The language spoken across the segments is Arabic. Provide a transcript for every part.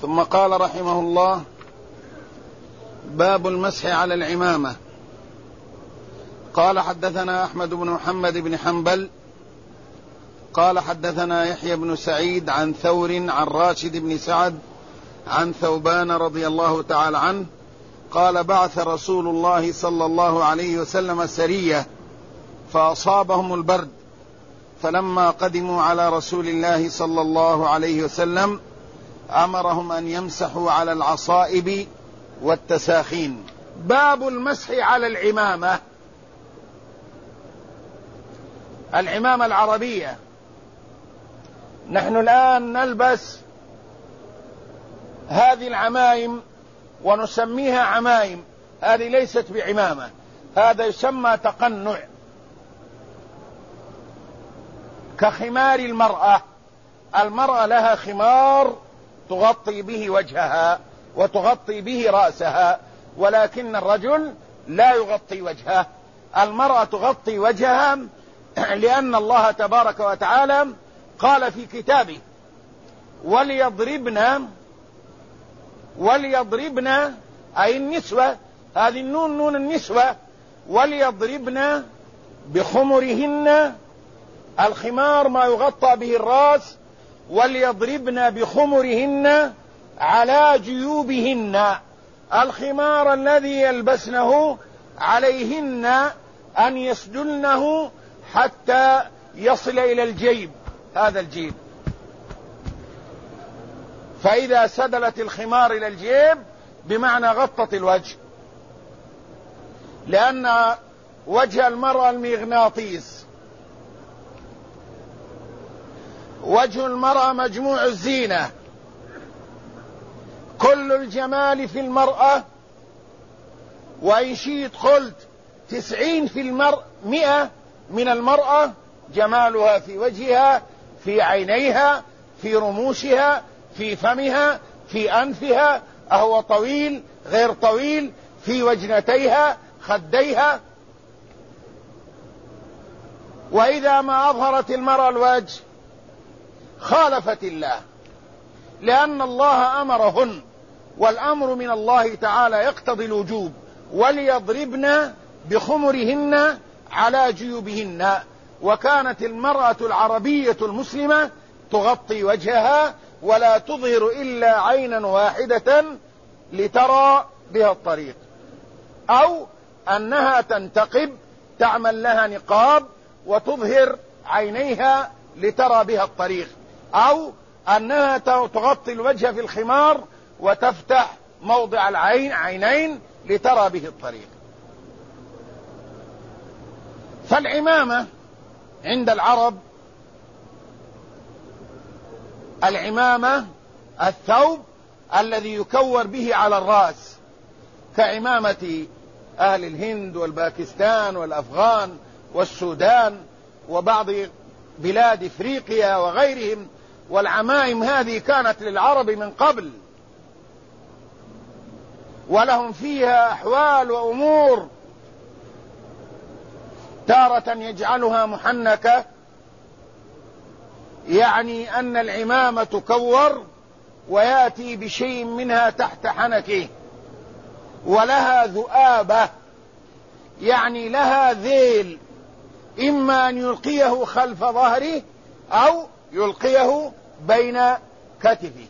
ثم قال رحمه الله: باب المسح على العمامة. قال: حدثنا أحمد بن محمد بن حنبل قال: حدثنا يحيى بن سعيد عن ثور عن راشد بن سعد عن ثوبان رضي الله تعالى عنه قال: بعث رسول الله صلى الله عليه وسلم سرية فأصابهم البرد، فلما قدموا على رسول الله صلى الله عليه وسلم أمرهم أن يمسحوا على العصائب والتساخين. باب المسح على العمامة. العمامة العربية، نحن الآن نلبس هذه العمائم ونسميها عمائم، هذه ليست بعمامة، هذا يسمى تقنع، كخمار المرأة. المرأة لها خمار تغطي به وجهها وتغطي به رأسها، ولكن الرجل لا يغطي وجهه. المرأة تغطي وجهها لأن الله تبارك وتعالى قال في كتابه: وليضربن أي النسوة، هذه النون نون النسوة، وليضربن بخمرهن، الخمار ما يغطى به الرأس، وليضربن بخمرهن على جيوبهن، الخمار الذي يلبسنه عليهن أن يسدلنه حتى يصل إلى الجيب، هذا الجيب. فإذا سدلت الخمار إلى الجيب بمعنى غطت الوجه، لأن وجه المرأة المغناطيس، وجه المرأة مجموع الزينة، كل الجمال في المرأة، وإن شئت قلت 90% من المرأة جمالها في وجهها، في عينيها، في رموشها، في فمها، في أنفها، أهو طويل غير طويل، في وجنتيها، خديها. وإذا ما أظهرت المرأة الوجه خالفت الله، لأن الله أمرهن، والأمر من الله تعالى يقتضي الوجوب: وليضربن بخمرهن على جيوبهن. وكانت المرأة العربية المسلمة تغطي وجهها ولا تظهر إلا عينا واحدة لترى بها الطريق، أو أنها تنتقب، تعمل لها نقاب وتظهر عينيها لترى بها الطريق، أو أنها تغطي الوجه في الخمار وتفتح موضع عينين لترى به الطريق. فالعمامة عند العرب، العمامة الثوب الذي يكور به على الرأس، كعمامة أهل الهند والباكستان والأفغان والسودان وبعض بلاد إفريقيا وغيرهم. والعمائم هذه كانت للعرب من قبل، ولهم فيها أحوال وأمور، تارة يجعلها محنكة، يعني أن العمامة تكور ويأتي بشيء منها تحت حنكه، ولها ذؤابة، يعني لها ذيل، إما أن يلقيه خلف ظهره أو يلقيه بين كتفه.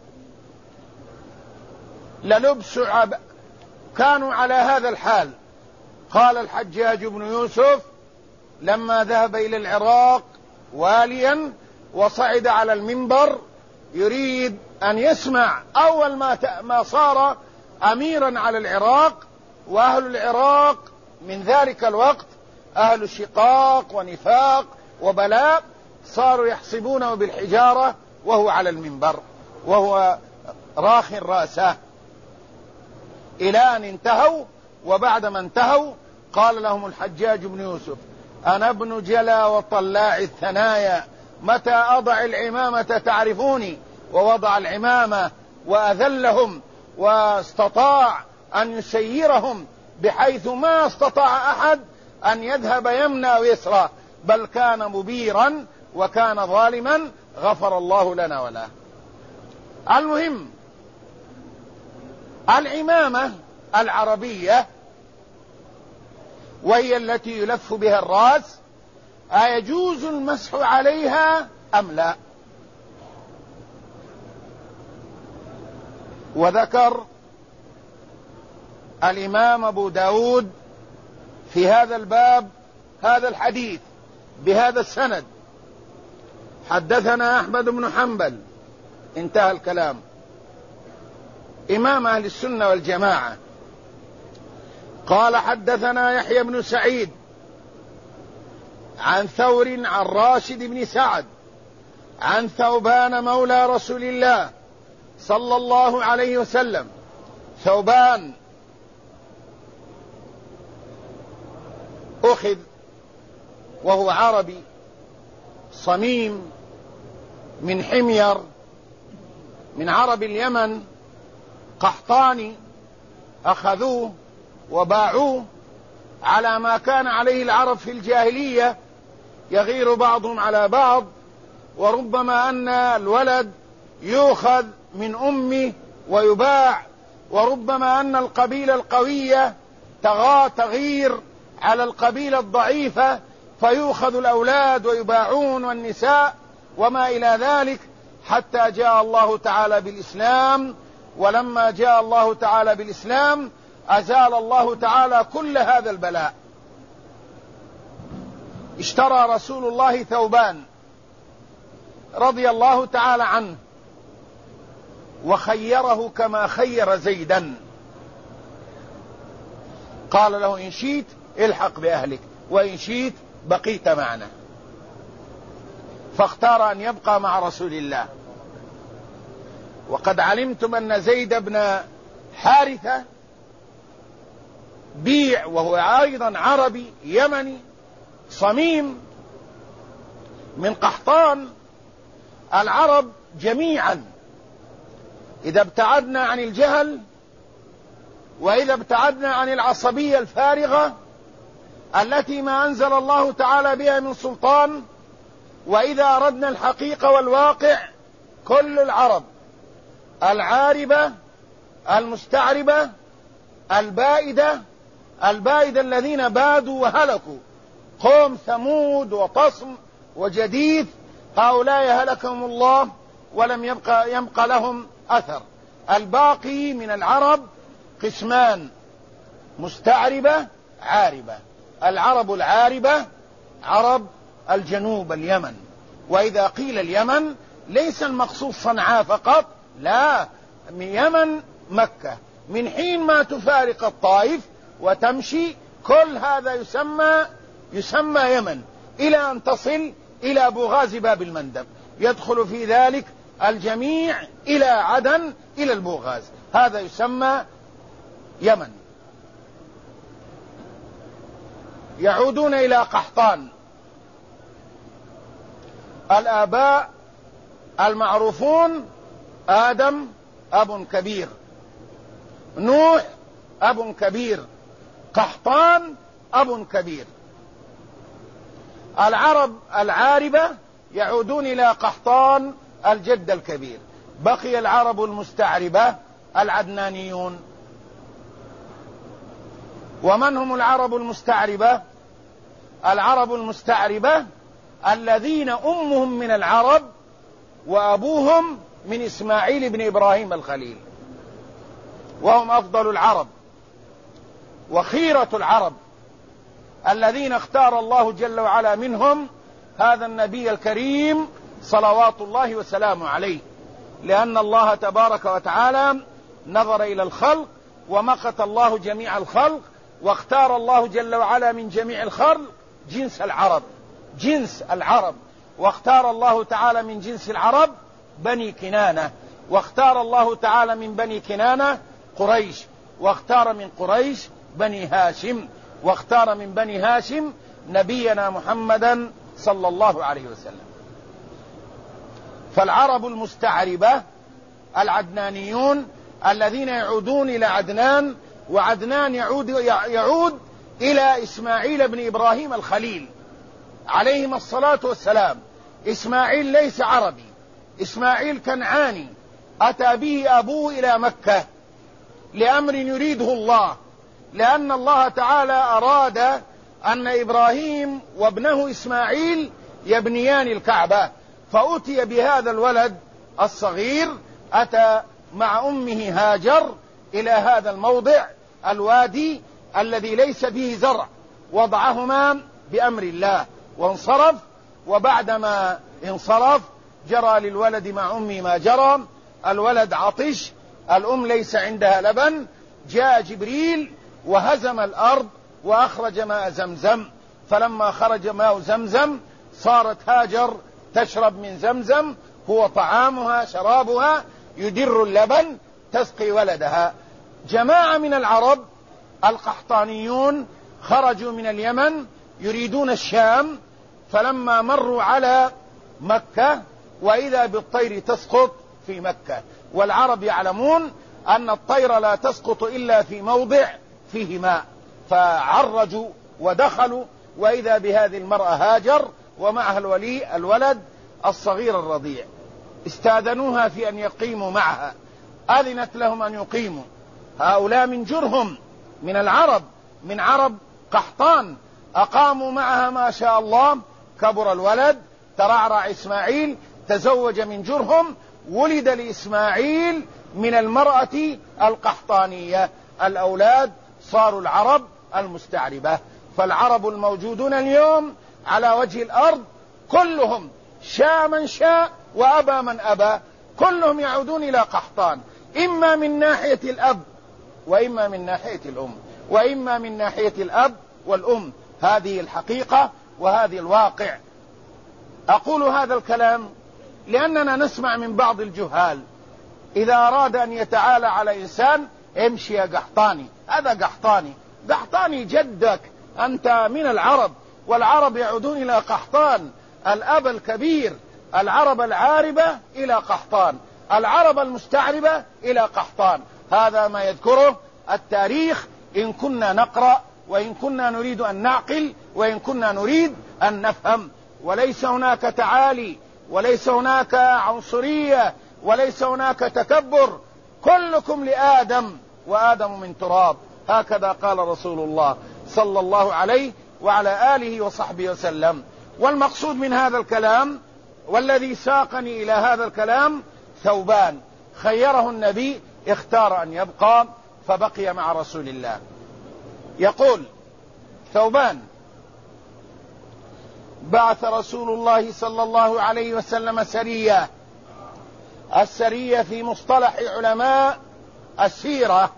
للبس كانوا على هذا الحال. قال الحجاج بن يوسف لما ذهب إلى العراق واليا وصعد على المنبر يريد أن يسمع، أول ما صار أميرا على العراق، وأهل العراق من ذلك الوقت أهل شقاق ونفاق وبلاء، صاروا يحسبونه بالحجارة وهو على المنبر وهو راخ رأسه، إلى أن انتهوا. وبعدما انتهوا قال لهم الحجاج بن يوسف: أنا ابن جلا وطلاع الثنايا، متى أضع العمامة تعرفوني. ووضع العمامة وأذلهم، واستطاع أن يسيرهم بحيث ما استطاع أحد أن يذهب يمنى ويسرى، بل كان مبيرا وكان ظالما، غفر الله لنا وله. المهم العمامة العربية وهي التي يلف بها الرأس أيجوز المسح عليها أم لا؟ وذكر الإمام أبو داود في هذا الباب هذا الحديث بهذا السند: حدثنا أحمد بن حنبل، انتهى الكلام، إمام أهل السنة والجماعة، قال: حدثنا يحيى بن سعيد عن ثور عن راشد بن سعد عن ثوبان مولى رسول الله صلى الله عليه وسلم. ثوبان أخذ وهو عربي صميم من حمير من عرب اليمن، قحطاني، أخذوه وباعوه على ما كان عليه العرب في الجاهلية، يغير بعضهم على بعض، وربما أن الولد يؤخذ من أمه ويباع، وربما أن القبيلة القوية تغير على القبيلة الضعيفة فيؤخذ الأولاد ويباعون والنساء وما إلى ذلك، حتى جاء الله تعالى بالإسلام. ولما جاء الله تعالى بالإسلام أزال الله تعالى كل هذا البلاء. اشترى رسول الله ثوبان رضي الله تعالى عنه وخيره كما خير زيدا، قال له: إن شئت الحق بأهلك وإن شئت بقيت معنا. فاختار أن يبقى مع رسول الله. وقد علمتم أن زيد بن حارثة بيع، وهو أيضا عربي يمني صميم من قحطان. العرب جميعا إذا ابتعدنا عن الجهل وإذا ابتعدنا عن العصبية الفارغة التي ما أنزل الله تعالى بها من سلطان، وإذا أردنا الحقيقة والواقع، كل العرب العاربة المستعربة البائدة الذين بادوا وهلكوا، قوم ثمود وطصم وجديث، هؤلاء هلكهم الله ولم يبقى لهم أثر. الباقي من العرب قسمان: مستعربة، عاربة. العرب العاربة عرب الجنوب، اليمن. وإذا قيل اليمن ليس المقصود صنعاء فقط، لا، من يمن مكة، من حين ما تفارق الطائف وتمشي كل هذا يسمى يمن، إلى أن تصل إلى بوغاز باب المندب، يدخل في ذلك الجميع إلى عدن إلى البوغاز، هذا يسمى يمن. يعودون إلى قحطان. الآباء المعروفون: آدم أب كبير، نوح أب كبير، قحطان أب كبير. العرب العاربة يعودون إلى قحطان الجد الكبير. بقي العرب المستعربة العدنانيون. ومن هم العرب المستعربة؟ العرب المستعربة الذين أمهم من العرب وأبوهم من إسماعيل بن إبراهيم الخليل، وهم أفضل العرب وخيرة العرب، الذين اختار الله جل وعلا منهم هذا النبي الكريم صلوات الله وسلامه عليه، لأن الله تبارك وتعالى نظر إلى الخلق ومقت الله جميع الخلق، واختار الله جل وعلا من جميع الخلق جنس العرب، واختار الله تعالى من جنس العرب بني كنانة، واختار الله تعالى من بني كنانة قريش، واختار من قريش بني هاشم، واختار من بني هاشم نبينا محمدا صلى الله عليه وسلم. فالعرب المستعربة العدنانيون الذين يعودون إلى عدنان، وعدنان يعود إلى إسماعيل بن إبراهيم الخليل عليهم الصلاة والسلام. إسماعيل ليس عربي، إسماعيل كنعاني، أتى به أبوه إلى مكة لأمر يريده الله، لأن الله تعالى أراد أن إبراهيم وابنه إسماعيل يبنيان الكعبة، فأتي بهذا الولد الصغير، أتى مع أمه هاجر إلى هذا الموضع الوادي الذي ليس فيه زرع، وضعهما بأمر الله وانصرف. وبعدما انصرف جرى للولد مع أمه ما جرى، الولد عطش، الأم ليس عندها لبن، جاء جبريل وهزم الأرض وأخرج ماء زمزم، فلما خرج ماء زمزم صارت هاجر تشرب من زمزم، هو طعامها شرابها، يدر اللبن، تسقي ولدها. جماعة من العرب القحطانيون خرجوا من اليمن يريدون الشام، فلما مروا على مكة وإذا بالطير تسقط في مكة، والعرب يعلمون أن الطير لا تسقط إلا في موضع فيه ماء، فعرجوا ودخلوا، وإذا بهذه المرأة هاجر ومعها الولد الصغير الرضيع. استاذنوها في أن يقيموا معها، أذنت لهم أن يقيموا. هؤلاء من جرهم، من العرب، من عرب قحطان، أقاموا معها ما شاء الله، كبر الولد، ترعرع إسماعيل، تزوج من جرهم، ولد لإسماعيل من المرأة القحطانية. الأولاد صاروا العرب المستعربة. فالعرب الموجودون اليوم على وجه الأرض كلهم شاء من شاء وأبى من أبى، كلهم يعودون إلى قحطان، إما من ناحية الأب وإما من ناحية الأم، وإما من ناحية الأب والأم. هذه الحقيقة وهذه الواقع. أقول هذا الكلام لأننا نسمع من بعض الجهال إذا أراد أن يتعالى على إنسان: امشي يا قحطاني، هذا قحطاني. قحطاني جدك، أنت من العرب، والعرب يعودون إلى قحطان. الأب الكبير، العرب العاربة إلى قحطان، العرب المستعربة إلى قحطان. هذا ما يذكره التاريخ إن كنا نقرأ، وإن كنا نريد أن نعقل، وإن كنا نريد أن نفهم. وليس هناك تعالي، وليس هناك عنصرية، وليس هناك تكبر. كلكم لآدم وآدم من تراب، هكذا قال رسول الله صلى الله عليه وعلى آله وصحبه وسلم. والمقصود من هذا الكلام والذي ساقني إلى هذا الكلام ثوبان، خيره النبي، اختار أن يبقى فبقي مع رسول الله. يقول ثوبان: بعث رسول الله صلى الله عليه وسلم سرية. السرية في مصطلح علماء السيرة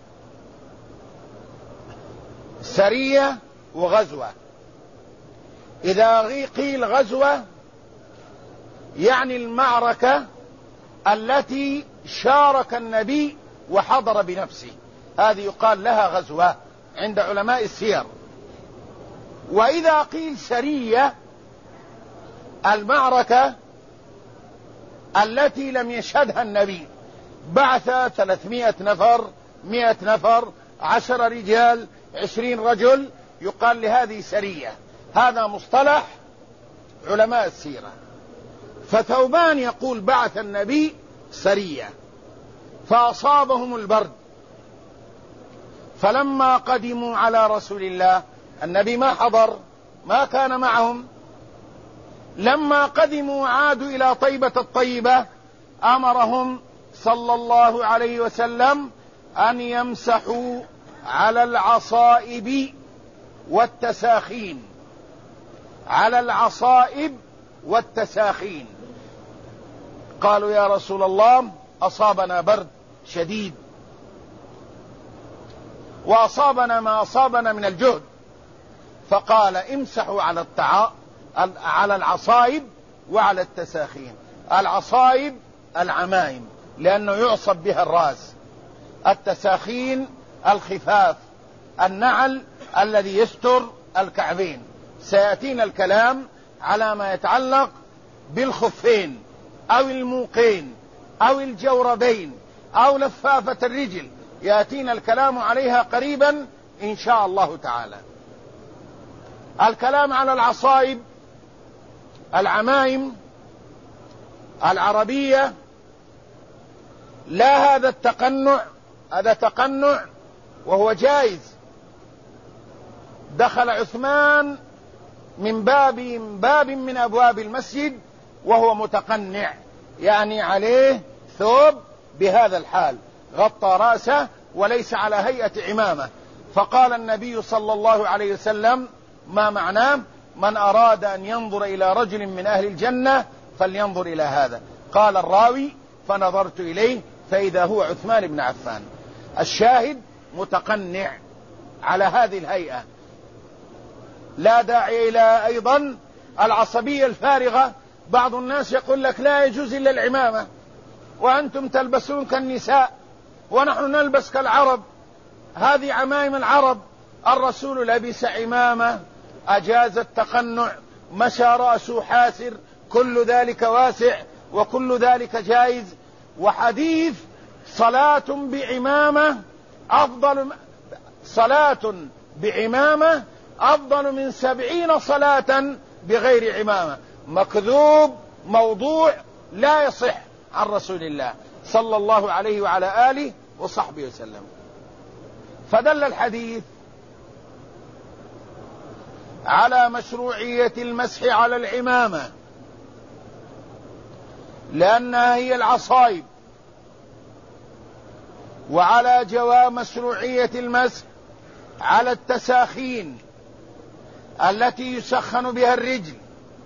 سرية وغزوة. إذا قيل غزوة يعني المعركة التي شارك النبي وحضر بنفسه، هذه يقال لها غزوة عند علماء السير. وإذا قيل سرية المعركة التي لم يشهدها النبي، بعث 300 نفر، 100 نفر، 10 رجال، 20 رجل، يقال لهذه سرية. هذا مصطلح علماء السيرة. فثوبان يقول: بعث النبي سرية فأصابهم البرد، فلما قدموا على رسول الله، النبي ما حضر، ما كان معهم، لما قدموا عادوا إلى طيبة الطيبة، أمرهم صلى الله عليه وسلم أن يمسحوا على العصائب والتساخين، على العصائب والتساخين. قالوا: يا رسول الله، أصابنا برد شديد، وأصابنا ما أصابنا من الجهد. فقال: امسحوا على العصائب وعلى التساخين. العصائب العمائم لأنه يعصب بها الرأس، التساخين الخفاف، النعل الذي يستر الكعبين. سيأتينا الكلام على ما يتعلق بالخفين أو الموقين أو الجوربين أو لفافة الرجل، يأتينا الكلام عليها قريبا إن شاء الله تعالى. الكلام على العصائب العمائم العربية لا هذا التقنع هذا تقنع وهو جائز. دخل عثمان من باب من أبواب المسجد وهو متقنع، يعني عليه ثوب بهذا الحال، غطى رأسه وليس على هيئة عمامة. فقال النبي صلى الله عليه وسلم: ما معناه؟ من أراد أن ينظر إلى رجل من أهل الجنة فلينظر إلى هذا. قال الراوي: فنظرت إليه فإذا هو عثمان بن عفان. الشاهد متقنع على هذه الهيئة. لا داعي إلى أيضا العصبية الفارغة. بعض الناس يقول لك لا يجوز إلا العمامة، وأنتم تلبسون كالنساء ونحن نلبس كالعرب، هذه عمائم العرب. الرسول لبس عمامة، أجاز التقنع، مشى رأسه حاسر، كل ذلك واسع وكل ذلك جائز. وحديث صلاة بعمامة أفضل من 70 صلاة بغير عمامة، مكذوب موضوع لا يصح عن رسول الله صلى الله عليه وعلى آله وصحبه وسلم. فدل الحديث على مشروعية المسح على العمامة، لأنها هي العصائب، وعلى جواز مشروعية المسح على التساخين التي يسخن بها الرجل.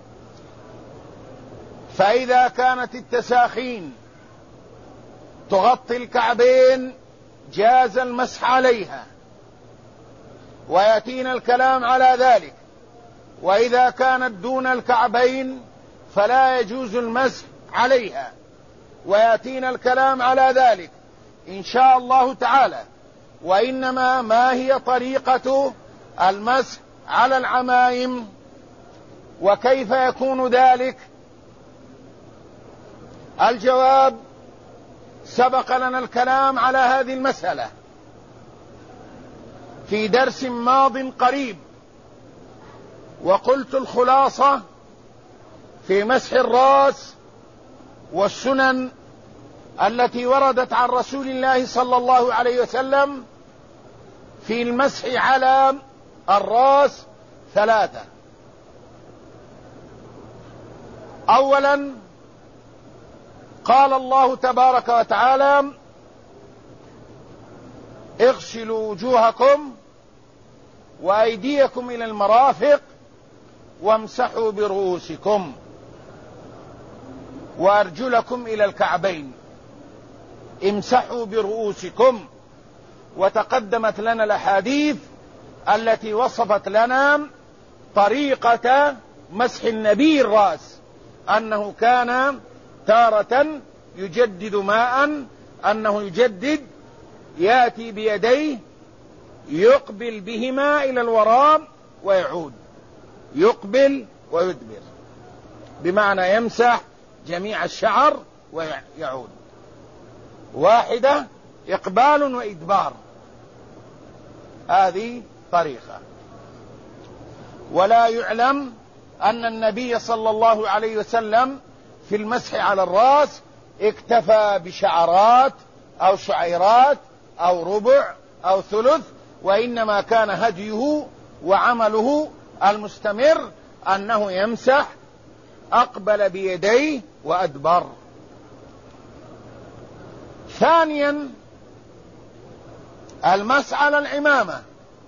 فإذا كانت التساخين تغطي الكعبين جاز المسح عليها، ويأتينا الكلام على ذلك. وإذا كانت دون الكعبين فلا يجوز المسح عليها، ويأتينا الكلام على ذلك إن شاء الله تعالى. وإنما ما هي طريقة المسح على العمائم وكيف يكون ذلك؟ الجواب: سبق لنا الكلام على هذه المسألة في درس ماض قريب، وقلت الخلاصة في مسح الرأس والسنن التي وردت عن رسول الله صلى الله عليه وسلم في المسح على الرأس 3. أولا، قال الله تبارك وتعالى: اغسلوا وجوهكم وأيديكم إلى المرافق وامسحوا برؤوسكم وأرجلكم إلى الكعبين. امسحوا برؤوسكم. وتقدمت لنا الأحاديث التي وصفت لنا طريقة مسح النبي الرأس، أنه كان تارة يجدد ماء، أنه يجدد يأتي بيديه يقبل بهما إلى الوراء ويعود، يقبل ويدبر، بمعنى يمسح جميع الشعر ويعود. واحدة إقبال وإدبار، هذه طريقة. ولا يعلم أن النبي صلى الله عليه وسلم في المسح على الرأس اكتفى بشعرات أو شعيرات أو ربع أو ثلث، وإنما كان هديه وعمله المستمر أنه يمسح أقبل بيديه وأدبر. ثانيا، المسح على العمامة،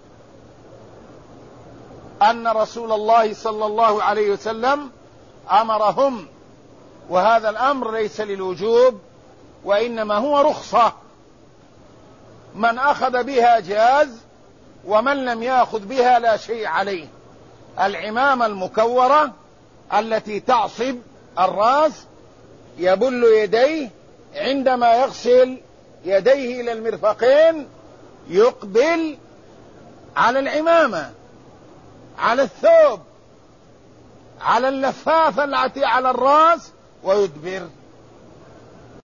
أن رسول الله صلى الله عليه وسلم أمرهم، وهذا الأمر ليس للوجوب وإنما هو رخصة، من أخذ بها جاز ومن لم يأخذ بها لا شيء عليه. العمامة المكورة التي تعصب الرأس يبل يديه، عندما يغسل يديه إلى المرفقين يقبل على العمامة، على الثوب، على اللفافة التي على الرأس، ويدبر.